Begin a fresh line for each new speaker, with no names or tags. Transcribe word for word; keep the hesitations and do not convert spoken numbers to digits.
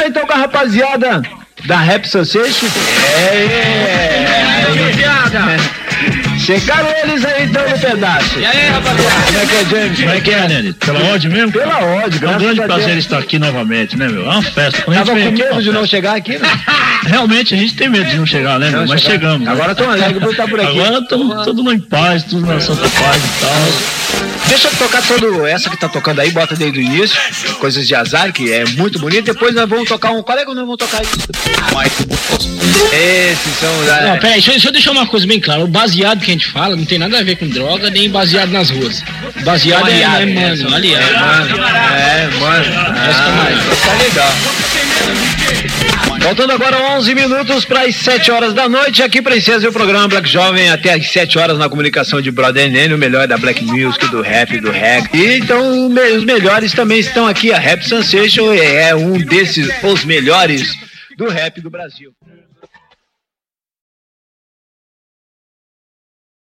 conversar então com a rapaziada da Rap Sensation. É, é, rapaziada. Chegaram eles aí então no pedaço.
E aí, rapaziada?
Como é que é, James?
Como é que é, Nenê? Pela ódio mesmo?
Pela ódio,
É um grande prazer estar aqui novamente, né, meu? É uma festa. Quando
Tava
a gente
com
vem aqui,
medo de
uma
não
festa.
chegar aqui, né?
Realmente a gente tem medo de não chegar, né, meu?
Não
Mas
chegar.
chegamos.
Agora estão alegres por estar por aqui.
Agora estamos tudo em paz, tudo na santa paz e tal.
Deixa eu tocar todo essa que tá tocando aí, bota desde o início, Coisas de Azar, que é muito bonito. Depois nós vamos tocar um. Qual é que nós vamos tocar isso? Esses são.
Não, peraí, deixa, eu- deixa eu deixar uma coisa bem clara. O baseado que a gente fala não tem nada a ver com droga, nem baseado nas ruas. Baseado é,
aliado,
é,
né?
mano,
São-
aliado.
É, mano. É, mano. Ah, tá legal. Faltando agora onze minutos para as sete horas da noite, aqui Princesa e o programa Black Jovem até as sete horas na comunicação de Brother Nene, o melhor da Black Music, do rap, do reggae. E então me- os melhores também estão aqui, a Rap Sensation é um desses, os melhores do rap do Brasil.